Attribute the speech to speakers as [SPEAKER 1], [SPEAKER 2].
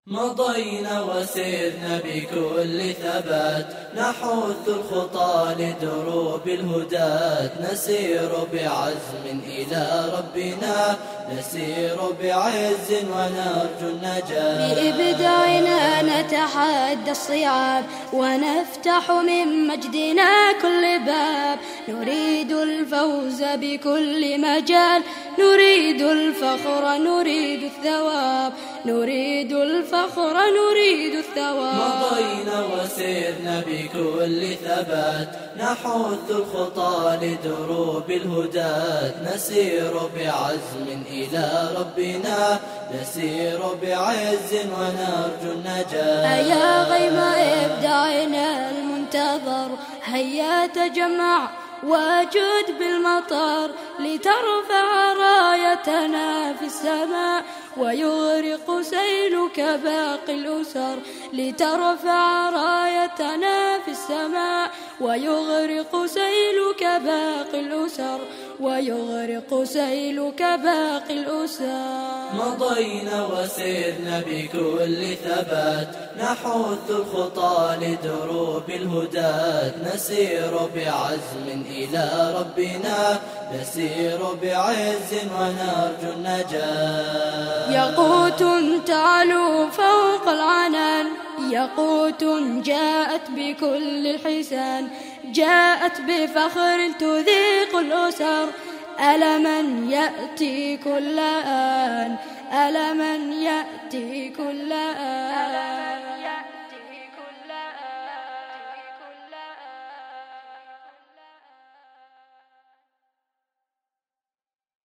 [SPEAKER 1] مضينا وسرنا بكل ثبات، نحث الخطى لدروب الهداة، نسير بعزم إلى ربنا، نسير بعز ونرجو النجاة.
[SPEAKER 2] بإبداعنا نتحدى الصعاب، ونفتح من مجدنا كل باب، نريد الفوز بكل مجال، نريد الفخر نريد الثواب، نريد الفخر نريد الثواب.
[SPEAKER 1] مضينا وسرنا بكل ثبات، نحث الخطى لدروب الهداة، نسير بعزم إلى ربنا، نسير بعز ونرجو النجاة.
[SPEAKER 2] أيا غيم إبداعنا المنتظر، هيا تجمع وجد بالمطر، لترفع رايتنا في السماء، ويغرق سيلك باقي الأسر، لترفع رايتنا في السماء، ويغرق سيلك باقي الأسر، ويغرق سيلك باقي الأسر.
[SPEAKER 1] مضينا وسرنا بكل ثبات، نحث الخطى لدروب الهداة، نسير بعزم إلى ربنا، نسير بعز ونرجو النجاة.
[SPEAKER 2] ياقوت تعلو فوق العنان، ياقوت جاءت بكل الحسان، جاءت بفخر تذيق الأسر، ألما يأتي كل آن، ألما يأتي كل آن.